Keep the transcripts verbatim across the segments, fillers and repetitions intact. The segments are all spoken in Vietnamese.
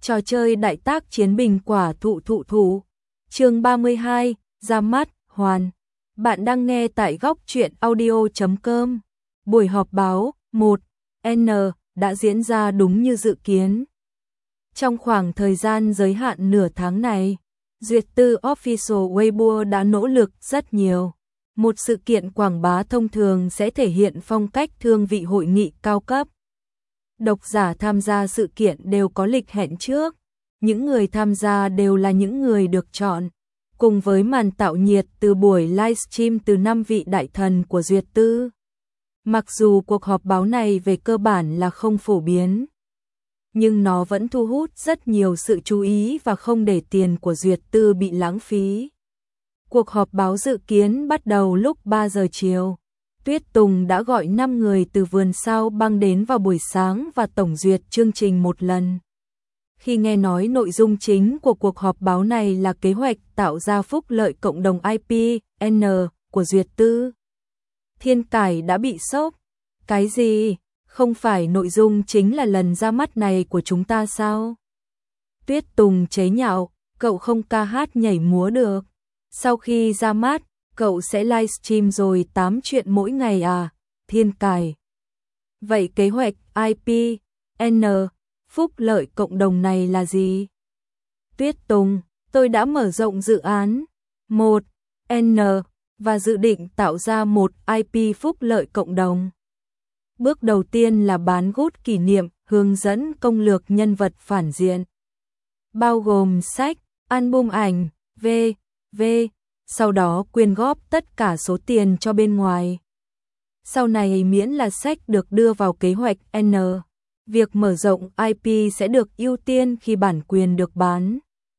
Trò chơi đại tác chiến bình quả thụ thụ thụ. Chương ba mươi hai, ra mắt, hoàn. Bạn đang nghe tại góc truyện audio chấm com. Buổi họp báo một N đã diễn ra đúng như dự kiến. Trong khoảng thời gian giới hạn nửa tháng này, Duyệt Tư Official Weibo đã nỗ lực rất nhiều. Một sự kiện quảng bá thông thường sẽ thể hiện phong cách thương vị hội nghị cao cấp. Độc giả tham gia sự kiện đều có lịch hẹn trước. Những người tham gia đều là những người được chọn. Cùng với màn tạo nhiệt từ buổi livestream từ năm vị đại thần của Duyệt Tư. Mặc dù cuộc họp báo này về cơ bản là không phổ biến, nhưng nó vẫn thu hút rất nhiều sự chú ý và không để tiền của Duyệt Tư bị lãng phí. Cuộc họp báo dự kiến bắt đầu lúc ba giờ chiều. Tuyết Tùng đã gọi năm người từ vườn sao băng đến vào buổi sáng và tổng duyệt chương trình một lần. Khi nghe nói nội dung chính của cuộc họp báo này là kế hoạch tạo ra phúc lợi cộng đồng i pê N của Duyệt Tư, Thiên Cải đã bị sốc. Cái gì? Không phải nội dung chính là lần ra mắt này của chúng ta sao? Tuyết Tùng chế nhạo, cậu không ca hát nhảy múa được. Sau khi ra mắt, cậu sẽ livestream rồi tám chuyện mỗi ngày à? Thiên Cải. Vậy kế hoạch i pê N, phúc lợi cộng đồng này là gì? Tuyết Tùng, tôi đã mở rộng dự án một N và dự định tạo ra một i pê phúc lợi cộng đồng. Bước đầu tiên là bán gút kỷ niệm, hướng dẫn công lược nhân vật phản diện, bao gồm sách, album ảnh, vân vân. Sau đó quyên góp tất cả số tiền cho bên ngoài. Sau này miễn là sách được đưa vào kế hoạch N, việc mở rộng i pê sẽ được ưu tiên khi bản quyền được bán.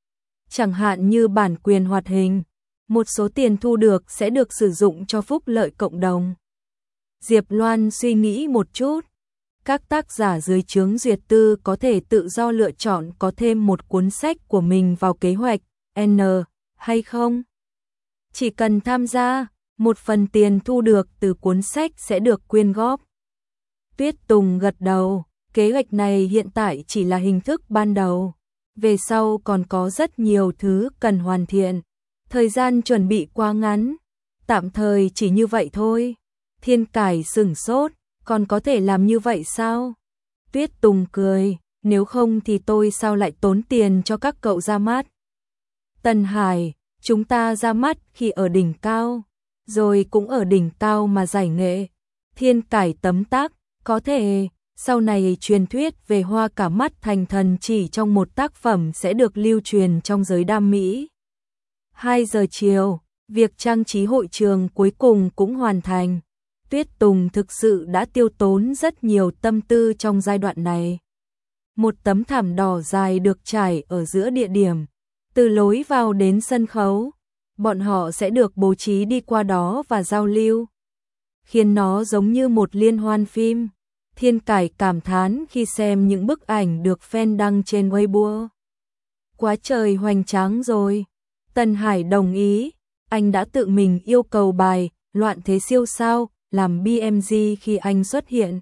Chẳng hạn như bản quyền hoạt hình, một số tiền thu được sẽ được sử dụng cho phúc lợi cộng đồng. Diệp Loan suy nghĩ một chút. Các tác giả dưới trướng Duyệt Tư có thể tự do lựa chọn có thêm một cuốn sách của mình vào kế hoạch N hay không. Chỉ cần tham gia, một phần tiền thu được từ cuốn sách sẽ được quyên góp. Tuyết Tùng gật đầu, kế hoạch này hiện tại chỉ là hình thức ban đầu. Về sau còn có rất nhiều thứ cần hoàn thiện. Thời gian chuẩn bị quá ngắn, tạm thời chỉ như vậy thôi. Thiên Cải sửng sốt, còn có thể làm như vậy sao? Tuyết Tùng cười, nếu không thì tôi sao lại tốn tiền cho các cậu ra mắt? Tân Hải, chúng ta ra mắt khi ở đỉnh cao, rồi cũng ở đỉnh cao mà giải nghệ. Thiên Cải tấm tắc, có thể, sau này truyền thuyết về hoa cả mắt thành thần chỉ trong một tác phẩm sẽ được lưu truyền trong giới đam mỹ. hai giờ chiều, việc trang trí hội trường cuối cùng cũng hoàn thành. Tuyết Tùng thực sự đã tiêu tốn rất nhiều tâm tư trong giai đoạn này. Một tấm thảm đỏ dài được trải ở giữa địa điểm, từ lối vào đến sân khấu. Bọn họ sẽ được bố trí đi qua đó và giao lưu, khiến nó giống như một liên hoan phim. Thiên Cải cảm thán khi xem những bức ảnh được fan đăng trên Weibo. Quá trời hoành tráng rồi. Tân Hải đồng ý, anh đã tự mình yêu cầu bài Loạn Thế Siêu Sao làm bê em giê khi anh xuất hiện.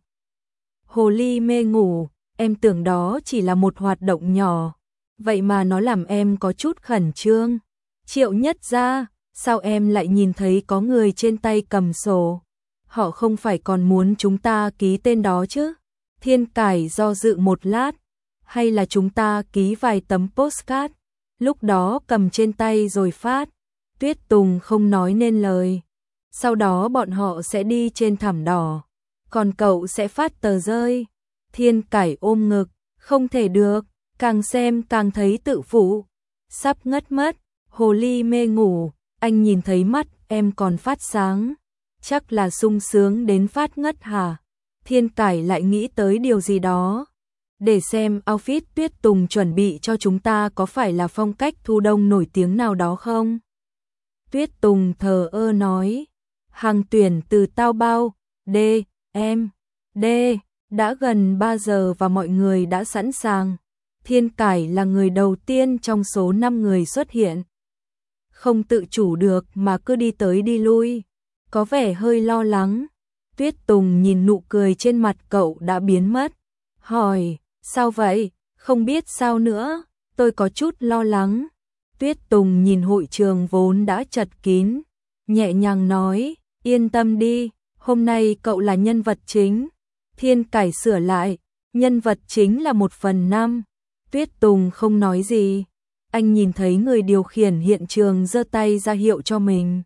Hồ ly mê ngủ, em tưởng đó chỉ là một hoạt động nhỏ, vậy mà nó làm em có chút khẩn trương. Triệu Nhất Gia, sao em lại nhìn thấy có người trên tay cầm sổ? Họ không phải còn muốn chúng ta ký tên đó chứ? Thiên Cải do dự một lát, hay là chúng ta ký vài tấm postcard, lúc đó cầm trên tay rồi phát. Tuyết Tùng không nói nên lời. Sau đó bọn họ sẽ đi trên thảm đỏ, còn cậu sẽ phát tờ rơi. Thiên Cải ôm ngực, không thể được, càng xem càng thấy tự phụ, sắp ngất mất. Hồ ly mê ngủ, anh nhìn thấy mắt em còn phát sáng, chắc là sung sướng đến phát ngất hả? Thiên Cải lại nghĩ tới điều gì đó. Để xem outfit Tuyết Tùng chuẩn bị cho chúng ta có phải là phong cách thu đông nổi tiếng nào đó không? Tuyết Tùng thờ ơ nói, hàng tuyển từ Tao Bao, D, em, D, đã gần ba giờ và mọi người đã sẵn sàng. Thiên Cải là người đầu tiên trong số năm người xuất hiện. Không tự chủ được mà cứ đi tới đi lui, có vẻ hơi lo lắng. Tuyết Tùng nhìn nụ cười trên mặt cậu đã biến mất, hỏi, sao vậy, Không biết sao nữa, tôi có chút lo lắng. Tuyết Tùng nhìn hội trường vốn đã chật kín, nhẹ nhàng nói, yên tâm đi, hôm nay cậu là nhân vật chính. Thiên Cải sửa lại, nhân vật chính là một phần năm. Tuyết Tùng không nói gì, anh nhìn thấy người điều khiển hiện trường giơ tay ra hiệu cho mình.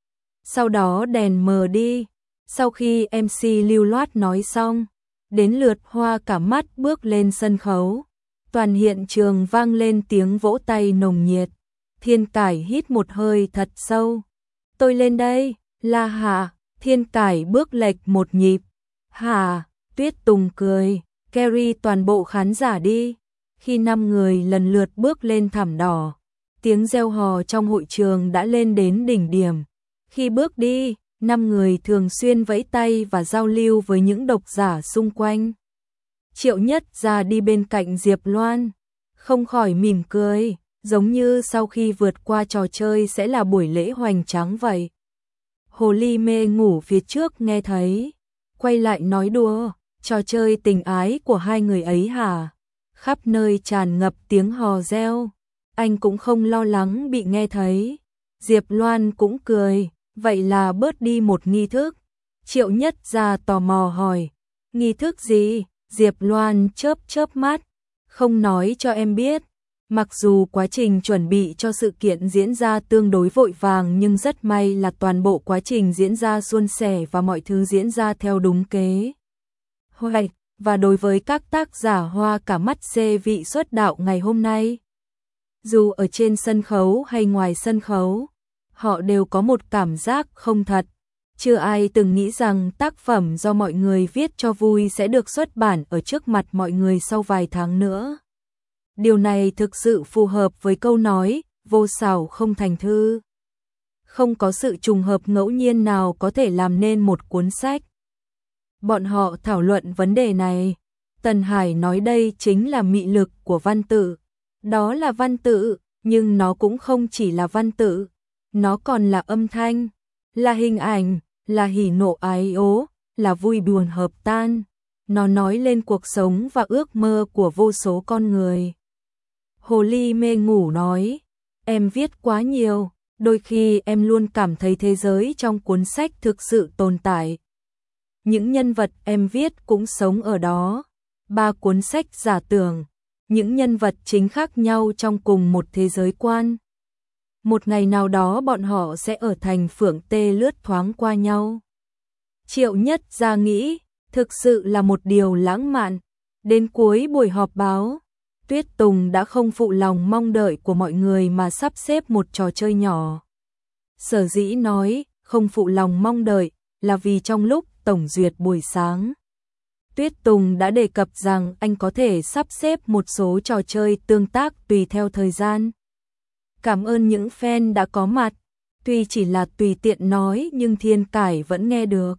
Sau đó đèn mờ đi, sau khi em xê lưu loát nói xong, đến lượt Hoa Cả Mắt bước lên sân khấu. Toàn hiện trường vang lên tiếng vỗ tay nồng nhiệt. Thiên Cải hít một hơi thật sâu. Tôi lên đây, la hả? Thiên Cải bước lệch một nhịp. Hả? Tuyết Tùng cười, carry toàn bộ khán giả đi. Khi năm người lần lượt bước lên thảm đỏ, tiếng reo hò trong hội trường đã lên đến đỉnh điểm. Khi bước đi, năm người thường xuyên vẫy tay và giao lưu với những độc giả xung quanh. Triệu Nhất Gia đi bên cạnh Diệp Loan, không khỏi mỉm cười, giống như sau khi vượt qua trò chơi sẽ là buổi lễ hoành tráng vậy. Hồ Ly Mê ngủ phía trước nghe thấy, quay lại nói đùa, trò chơi tình ái của hai người ấy hả? Khắp nơi tràn ngập tiếng hò reo, anh cũng không lo lắng bị nghe thấy. Diệp Loan cũng cười, vậy là bớt đi một nghi thức. Triệu Nhất Gia tò mò hỏi, nghi thức gì? Diệp Loan chớp chớp mắt, không nói cho em biết. Mặc dù quá trình chuẩn bị cho sự kiện diễn ra tương đối vội vàng nhưng rất may là toàn bộ quá trình diễn ra suôn sẻ và mọi thứ diễn ra theo đúng kế hoạch. Và đối với các tác giả Hoa Cả Mắt xê vị xuất đạo ngày hôm nay, dù ở trên sân khấu hay ngoài sân khấu, họ đều có một cảm giác không thật. Chưa ai từng nghĩ rằng tác phẩm do mọi người viết cho vui sẽ được xuất bản ở trước mặt mọi người sau vài tháng nữa. Điều này thực sự phù hợp với câu nói, vô xảo không thành thư. Không có sự trùng hợp ngẫu nhiên nào có thể làm nên một cuốn sách. Bọn họ thảo luận vấn đề này. Tần Hải nói đây chính là mị lực của văn tự. Đó là văn tự, nhưng nó cũng không chỉ là văn tự. Nó còn là âm thanh, là hình ảnh, là hỉ nộ ái ố, là vui buồn hợp tan. Nó nói lên cuộc sống và ước mơ của vô số con người. Hồ Ly Mê ngủ nói, em viết quá nhiều, đôi khi em luôn cảm thấy thế giới trong cuốn sách thực sự tồn tại. Những nhân vật em viết cũng sống ở đó. Ba cuốn sách giả tưởng, những nhân vật chính khác nhau trong cùng một thế giới quan. Một ngày nào đó bọn họ sẽ ở thành Phượng Tê lướt thoáng qua nhau. Triệu Nhất Gia nghĩ, thực sự là một điều lãng mạn. Đến cuối buổi họp báo, Tuyết Tùng đã không phụ lòng mong đợi của mọi người mà sắp xếp một trò chơi nhỏ. Sở dĩ nói không phụ lòng mong đợi là vì trong lúc tổng duyệt buổi sáng, Tuyết Tùng đã đề cập rằng anh có thể sắp xếp một số trò chơi tương tác tùy theo thời gian. Cảm ơn những fan đã có mặt, tuy chỉ là tùy tiện nói nhưng Thiên Cải vẫn nghe được.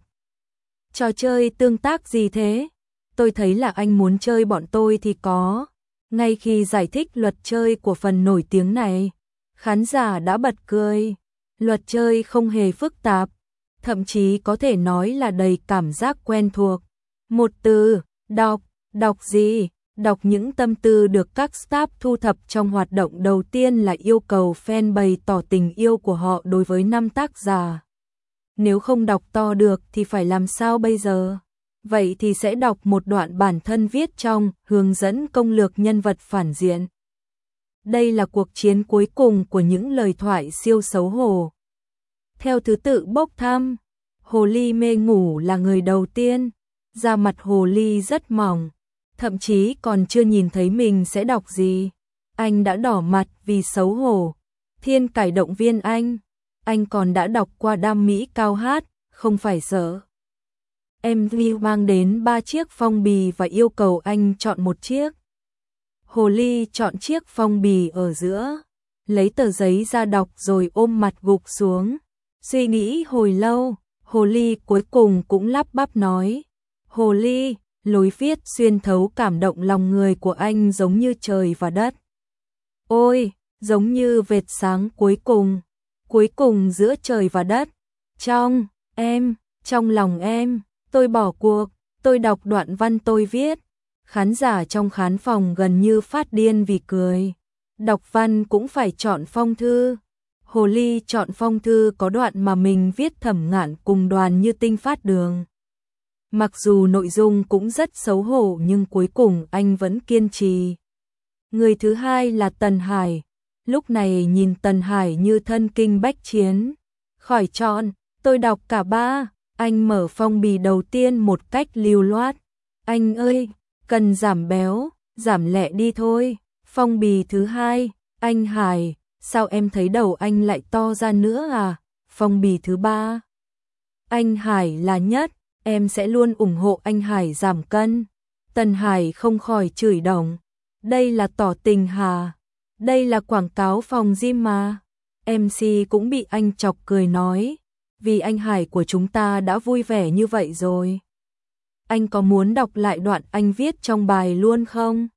Trò chơi tương tác gì thế? Tôi thấy là anh muốn chơi bọn tôi thì có. Ngay khi giải thích luật chơi của phần nổi tiếng này, khán giả đã bật cười. Luật chơi không hề phức tạp, thậm chí có thể nói là đầy cảm giác quen thuộc. Một từ, đọc, đọc gì? Đọc những tâm tư được các staff thu thập trong hoạt động đầu tiên là yêu cầu fan bày tỏ tình yêu của họ đối với năm tác giả. Nếu không đọc to được thì phải làm sao bây giờ? Vậy thì sẽ đọc một đoạn bản thân viết trong hướng dẫn công lược nhân vật phản diện. Đây là cuộc chiến cuối cùng của những lời thoại siêu xấu hổ. Theo thứ tự bốc thăm, Hồ Ly Mê ngủ là người đầu tiên. Da mặt Hồ Ly rất mỏng, thậm chí còn chưa nhìn thấy mình sẽ đọc gì. Anh đã đỏ mặt vì xấu hổ. Thiên Cải động viên anh. Anh còn đã đọc qua Đam Mỹ Cao Hát, không phải sợ. em vê mang đến ba chiếc phong bì và yêu cầu anh chọn một chiếc. Hồ Ly chọn chiếc phong bì ở giữa, lấy tờ giấy ra đọc rồi ôm mặt gục xuống. Suy nghĩ hồi lâu, Hồ Ly cuối cùng cũng lắp bắp nói. Hồ Ly, lối viết xuyên thấu cảm động lòng người của anh giống như trời và đất. Ôi, giống như vệt sáng cuối cùng, cuối cùng giữa trời và đất. Trong, em, trong lòng em, tôi bỏ cuộc, tôi đọc đoạn văn tôi viết. Khán giả trong khán phòng gần như phát điên vì cười. Đọc văn cũng phải chọn phong thư. Hồ Ly chọn phong thư có đoạn mà mình viết Thẩm Ngạn cùng Đoàn Như Tinh phát đường. Mặc dù nội dung cũng rất xấu hổ nhưng cuối cùng anh vẫn kiên trì. Người thứ hai là Tần Hải. Lúc này nhìn Tần Hải như thân kinh bách chiến. Khỏi chọn, tôi đọc cả ba. Anh mở phong bì đầu tiên một cách lưu loát. Anh ơi, cần giảm béo, giảm lẹ đi thôi. Phong bì thứ hai, anh Hải, sao em thấy đầu anh lại to ra nữa à? Phong bì thứ ba, anh Hải là nhất, em sẽ luôn ủng hộ anh Hải giảm cân. Tần Hải không khỏi chửi đồng. Đây là tỏ tình hà? Đây là quảng cáo phòng gym mà. em xê cũng bị anh chọc cười nói. Vì anh Hải của chúng ta đã vui vẻ như vậy rồi. Anh có muốn đọc lại đoạn anh viết trong bài luôn không?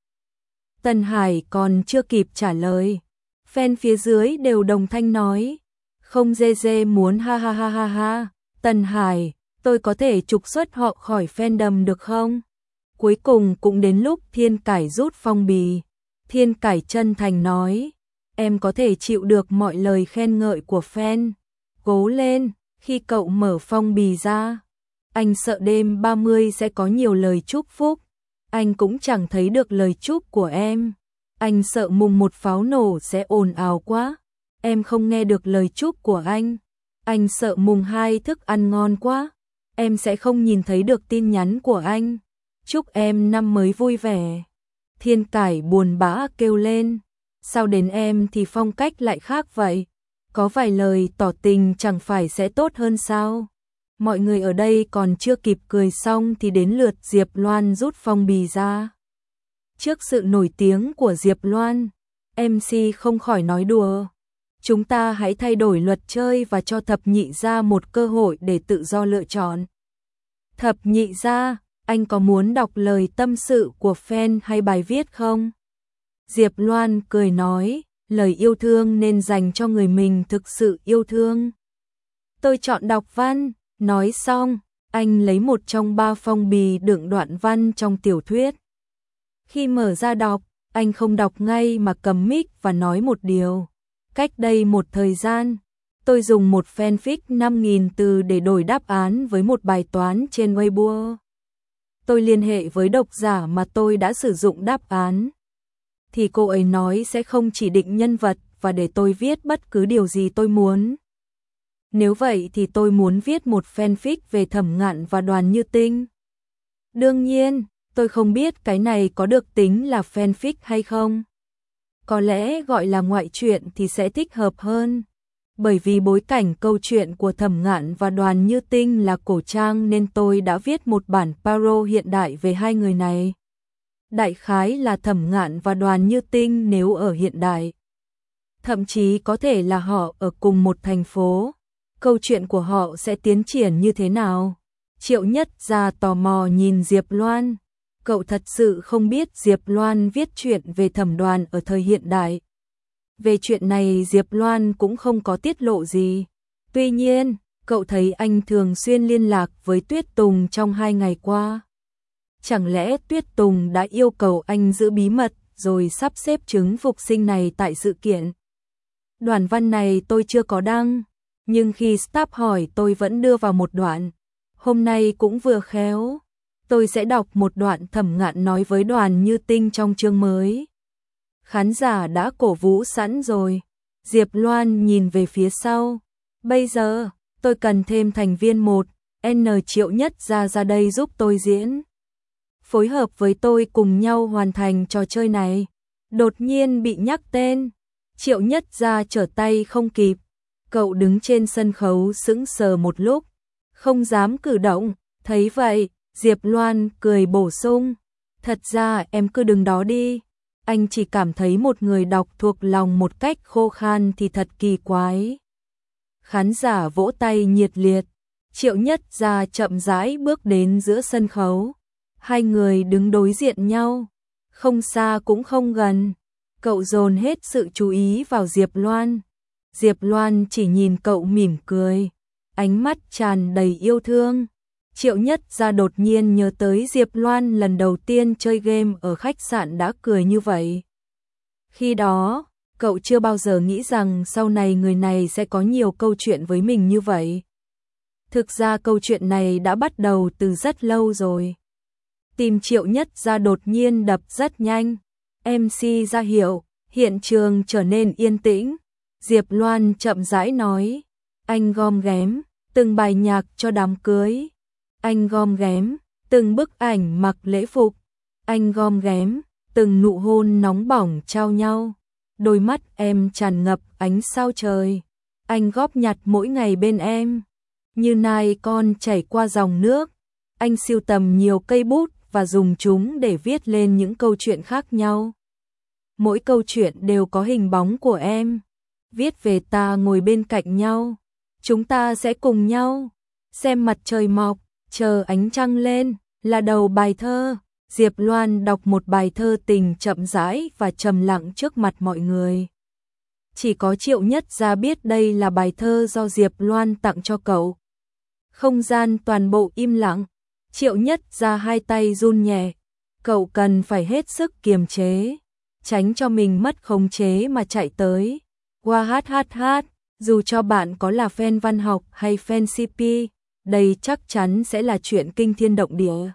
Tần Hải còn chưa kịp trả lời. Fan phía dưới đều đồng thanh nói. Không dê dê muốn ha ha ha ha ha. Tần Hải, tôi có thể trục xuất họ khỏi fandom được không? Cuối cùng cũng đến lúc Thiên Cải rút phong bì. Thiên Cải chân thành nói. Em có thể chịu được mọi lời khen ngợi của fan. Cố lên, khi cậu mở phong bì ra. Anh sợ đêm ba mươi sẽ có nhiều lời chúc phúc. Anh cũng chẳng thấy được lời chúc của em. Anh sợ mùng một pháo nổ sẽ ồn ào quá. Em không nghe được lời chúc của anh. Anh sợ mùng hai thức ăn ngon quá. Em sẽ không nhìn thấy được tin nhắn của anh. Chúc em năm mới vui vẻ. Thiên Cải buồn bã kêu lên. Sao đến em thì phong cách lại khác vậy? Có vài lời tỏ tình chẳng phải sẽ tốt hơn sao? Mọi người ở đây còn chưa kịp cười xong thì đến lượt Diệp Loan rút phong bì ra. Trước sự nổi tiếng của Diệp Loan, em xê không khỏi nói đùa. Chúng ta hãy thay đổi luật chơi và cho thập nhị gia một cơ hội để tự do lựa chọn. Thập nhị gia, anh có muốn đọc lời tâm sự của fan hay bài viết không? Diệp Loan cười nói, lời yêu thương nên dành cho người mình thực sự yêu thương. Tôi chọn đọc văn. Nói xong, anh lấy một trong ba phong bì đựng đoạn văn trong tiểu thuyết. Khi mở ra đọc, anh không đọc ngay mà cầm mic và nói một điều. Cách đây một thời gian, tôi dùng một fanfic năm nghìn từ để đổi đáp án với một bài toán trên Weibo. Tôi liên hệ với độc giả mà tôi đã sử dụng đáp án. Thì cô ấy nói sẽ không chỉ định nhân vật và để tôi viết bất cứ điều gì tôi muốn. Nếu vậy thì tôi muốn viết một fanfic về Thẩm Ngạn và Đoàn Như Tinh. Đương nhiên, tôi không biết cái này có được tính là fanfic hay không. Có lẽ gọi là ngoại truyện thì sẽ thích hợp hơn. Bởi vì bối cảnh câu chuyện của Thẩm Ngạn và Đoàn Như Tinh là cổ trang nên tôi đã viết một bản paro hiện đại về hai người này. Đại khái là Thẩm Ngạn và Đoàn Như Tinh nếu ở hiện đại. Thậm chí có thể là họ ở cùng một thành phố. Câu chuyện của họ sẽ tiến triển như thế nào? Triệu Nhất Gia tò mò nhìn Diệp Loan. Cậu thật sự không biết Diệp Loan viết chuyện về Thẩm Đoàn ở thời hiện đại. Về chuyện này Diệp Loan cũng không có tiết lộ gì. Tuy nhiên, cậu thấy anh thường xuyên liên lạc với Tuyết Tùng trong hai ngày qua. Chẳng lẽ Tuyết Tùng đã yêu cầu anh giữ bí mật rồi sắp xếp trứng phục sinh này tại sự kiện? Đoạn văn này tôi chưa có đăng. Nhưng khi staff hỏi tôi vẫn đưa vào một đoạn. Hôm nay cũng vừa khéo. Tôi sẽ đọc một đoạn Thẩm Ngạn nói với Đoàn Như Tinh trong chương mới. Khán giả đã cổ vũ sẵn rồi. Diệp Loan nhìn về phía sau. Bây giờ, tôi cần thêm thành viên một. N Triệu Nhất Gia ra đây giúp tôi diễn. Phối hợp với tôi cùng nhau hoàn thành trò chơi này. Đột nhiên bị nhắc tên. Triệu Nhất Gia trở tay không kịp. Cậu đứng trên sân khấu sững sờ một lúc, không dám cử động. Thấy vậy, Diệp Loan cười bổ sung. Thật ra em cứ đứng đó đi. Anh chỉ cảm thấy một người đọc thuộc lòng một cách khô khan thì thật kỳ quái. Khán giả vỗ tay nhiệt liệt. Triệu Nhất Gia chậm rãi bước đến giữa sân khấu. Hai người đứng đối diện nhau, không xa cũng không gần. Cậu dồn hết sự chú ý vào Diệp Loan. Diệp Loan chỉ nhìn cậu mỉm cười, ánh mắt tràn đầy yêu thương. Triệu Nhất Gia đột nhiên nhớ tới Diệp Loan lần đầu tiên chơi game ở khách sạn đã cười như vậy. Khi đó, cậu chưa bao giờ nghĩ rằng sau này người này sẽ có nhiều câu chuyện với mình như vậy. Thực ra câu chuyện này đã bắt đầu từ rất lâu rồi. Tim Triệu Nhất Gia đột nhiên đập rất nhanh. em xê ra hiệu, hiện trường trở nên yên tĩnh. Diệp Loan chậm rãi nói, anh gom ghém từng bài nhạc cho đám cưới. Anh gom ghém từng bức ảnh mặc lễ phục. Anh gom ghém từng nụ hôn nóng bỏng trao nhau. Đôi mắt em tràn ngập ánh sao trời. Anh góp nhặt mỗi ngày bên em, như nai con chảy qua dòng nước. Anh sưu tầm nhiều cây bút và dùng chúng để viết lên những câu chuyện khác nhau. Mỗi câu chuyện đều có hình bóng của em. Viết về ta ngồi bên cạnh nhau. Chúng ta sẽ cùng nhau xem mặt trời mọc, chờ ánh trăng lên, là đầu bài thơ. Diệp Loan đọc một bài thơ tình chậm rãi và trầm lặng trước mặt mọi người. Chỉ có Triệu Nhất Gia biết đây là bài thơ do Diệp Loan tặng cho cậu. Không gian toàn bộ im lặng. Triệu Nhất Gia hai tay run nhẹ. Cậu cần phải hết sức kiềm chế, tránh cho mình mất khống chế mà chạy tới. Qua hát hát hát, dù cho bạn có là fan văn học hay fan xê pê, đây chắc chắn sẽ là chuyện kinh thiên động địa.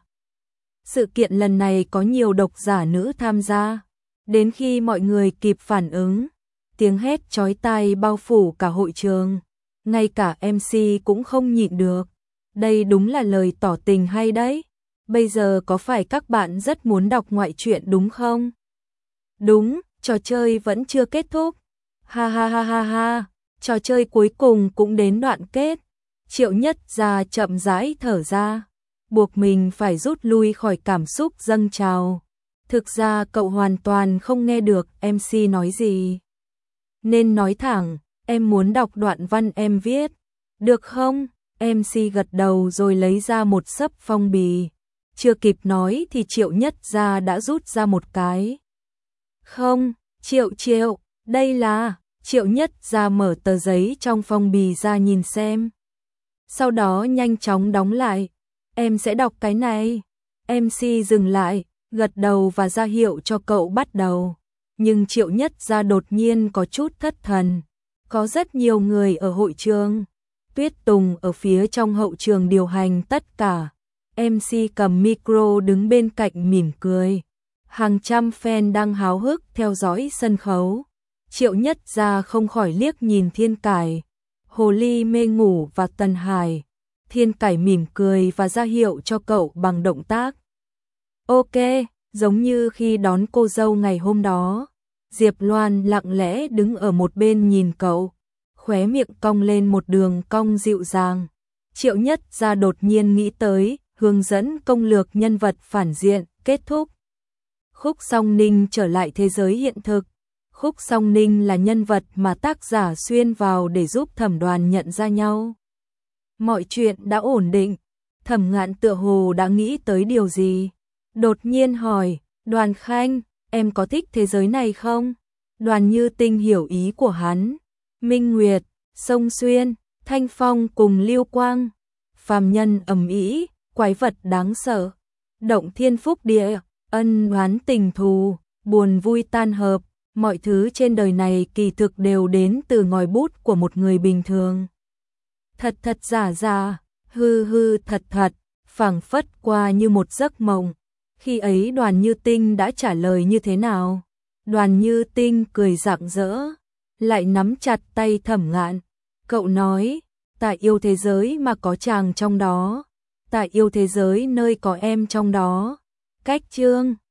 Sự kiện lần này có nhiều độc giả nữ tham gia. Đến khi mọi người kịp phản ứng, tiếng hét chói tai bao phủ cả hội trường. Ngay cả em xê cũng không nhịn được. Đây đúng là lời tỏ tình hay đấy. Bây giờ có phải các bạn rất muốn đọc ngoại truyện đúng không? Đúng, trò chơi vẫn chưa kết thúc. Ha ha ha ha ha, trò chơi cuối cùng cũng đến đoạn kết. Triệu Nhất Gia chậm rãi thở ra, buộc mình phải rút lui khỏi cảm xúc dâng trào. Thực ra cậu hoàn toàn không nghe được em xê nói gì. Nên nói thẳng, em muốn đọc đoạn văn em viết. Được không? em xê gật đầu rồi lấy ra một xấp phong bì. Chưa kịp nói thì Triệu Nhất Gia đã rút ra một cái. Không, Triệu Triệu, đây là... Triệu Nhất Gia mở tờ giấy trong phong bì ra nhìn xem. Sau đó nhanh chóng đóng lại. Em sẽ đọc cái này. em xê dừng lại, gật đầu và ra hiệu cho cậu bắt đầu. Nhưng Triệu Nhất Gia đột nhiên có chút thất thần. Có rất nhiều người ở hội trường. Tuyết Tùng ở phía trong hậu trường điều hành tất cả. em xê cầm micro đứng bên cạnh mỉm cười. Hàng trăm fan đang háo hức theo dõi sân khấu. Triệu Nhất Gia không khỏi liếc nhìn Thiên Cải, Hồ Ly Mê Ngủ và Tần Hải. Thiên Cải mỉm cười và ra hiệu cho cậu bằng động tác. Ok, giống như khi đón cô dâu ngày hôm đó. Diệp Loan lặng lẽ đứng ở một bên nhìn cậu, khóe miệng cong lên một đường cong dịu dàng. Triệu Nhất Gia đột nhiên nghĩ tới hướng dẫn công lược nhân vật phản diện. Kết thúc. Khúc Song Ninh trở lại thế giới hiện thực. Khúc Song Ninh là nhân vật mà tác giả xuyên vào để giúp Thẩm Đoàn nhận ra nhau. Mọi chuyện đã ổn định. Thẩm Ngạn tựa hồ đã nghĩ tới điều gì. Đột nhiên hỏi, Đoàn Khanh, em có thích thế giới này không? Đoàn Như Tinh hiểu ý của hắn. Minh Nguyệt, Sông Xuyên, Thanh Phong cùng Lưu Quang. Phàm nhân ầm ĩ, quái vật đáng sợ. Động thiên phúc địa, ân oán tình thù, buồn vui tan hợp. Mọi thứ trên đời này kỳ thực đều đến từ ngòi bút của một người bình thường. Thật thật giả giả, hư hư thật thật, phảng phất qua như một giấc mộng. Khi ấy Đoàn Như Tinh đã trả lời như thế nào? Đoàn Như Tinh cười rạng rỡ, lại nắm chặt tay Thẩm Ngạn. Cậu nói, ta yêu thế giới mà có chàng trong đó. Ta yêu thế giới nơi có em trong đó. Cách chương